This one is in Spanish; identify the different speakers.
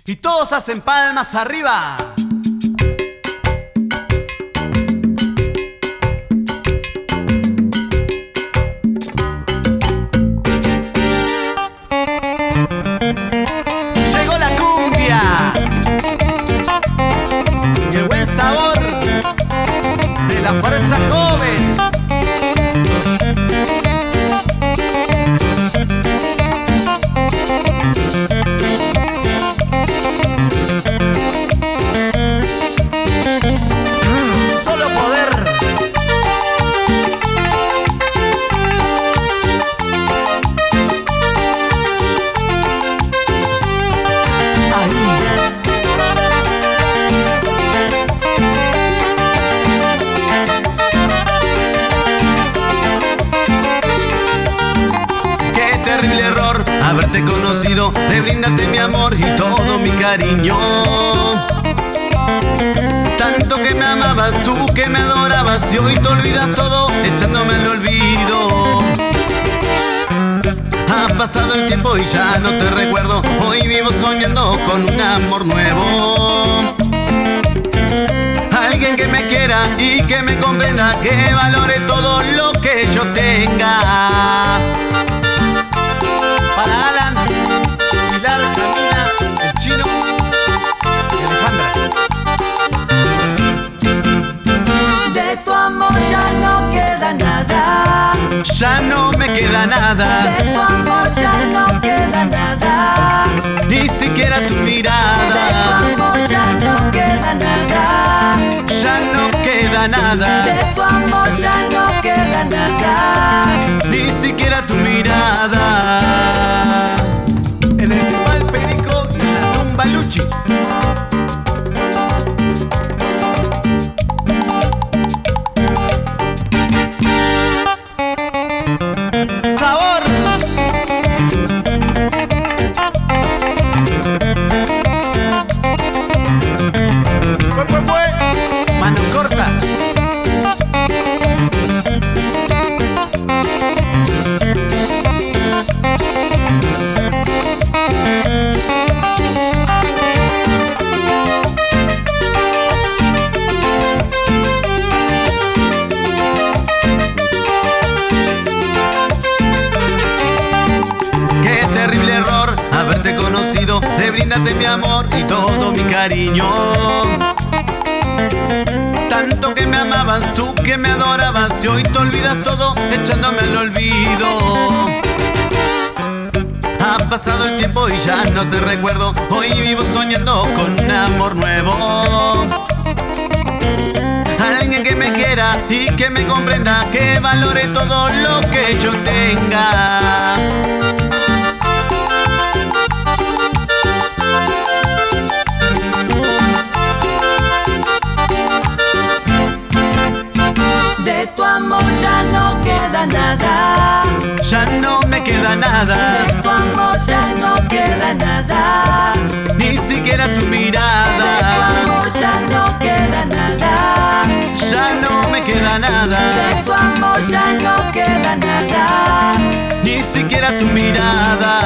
Speaker 1: Y todos hacen palmas arriba. Llegó la cumbia y el buen sabor de la fuerza joven. Terrible error haberte conocido, de brindarte mi amor y todo mi cariño. Tanto que me amabas, tú que me adorabas, y hoy te olvidas todo, echándome al olvido. Ha pasado el tiempo y ya no te recuerdo, hoy vivo soñando con un amor nuevo. Alguien que me quiera y que me comprenda, que valore todo lo que yo tenga. Para Alan, Pilar, Camila, el Chino y Alejandra.
Speaker 2: De tu amor ya no queda nada.
Speaker 1: Ya no me queda nada.
Speaker 2: De tu amor ya no queda nada.
Speaker 1: Ni siquiera tu mirada.
Speaker 2: De tu amor ya no queda nada.
Speaker 1: Ya no queda nada.
Speaker 2: De tu amor ya no queda nada.
Speaker 1: Ni siquiera tu mirada. En el Timbal Perico y en la tumba Luchi. ¡Sabor! ¡Fue! Mano corta. Qué terrible error haberte conocido, de brindarte mi amor y todo mi cariño. Tanto que me amabas, tú que me adorabas, y hoy te olvidas todo, echándome al olvido. Ha pasado el tiempo y ya no te recuerdo, hoy vivo soñando con un amor nuevo. Alguien que me quiera y que me comprenda, que valore todo lo que yo tenga.
Speaker 2: De tu amor ya no queda nada.
Speaker 1: Ya no me queda nada.
Speaker 2: De tu amor ya no queda nada.
Speaker 1: Ni siquiera tu
Speaker 2: De tu
Speaker 1: mirada.
Speaker 2: amor ya no queda nada.
Speaker 1: Ya no me queda nada.
Speaker 2: De tu amor ya no queda nada.
Speaker 1: Ni siquiera tu mirada.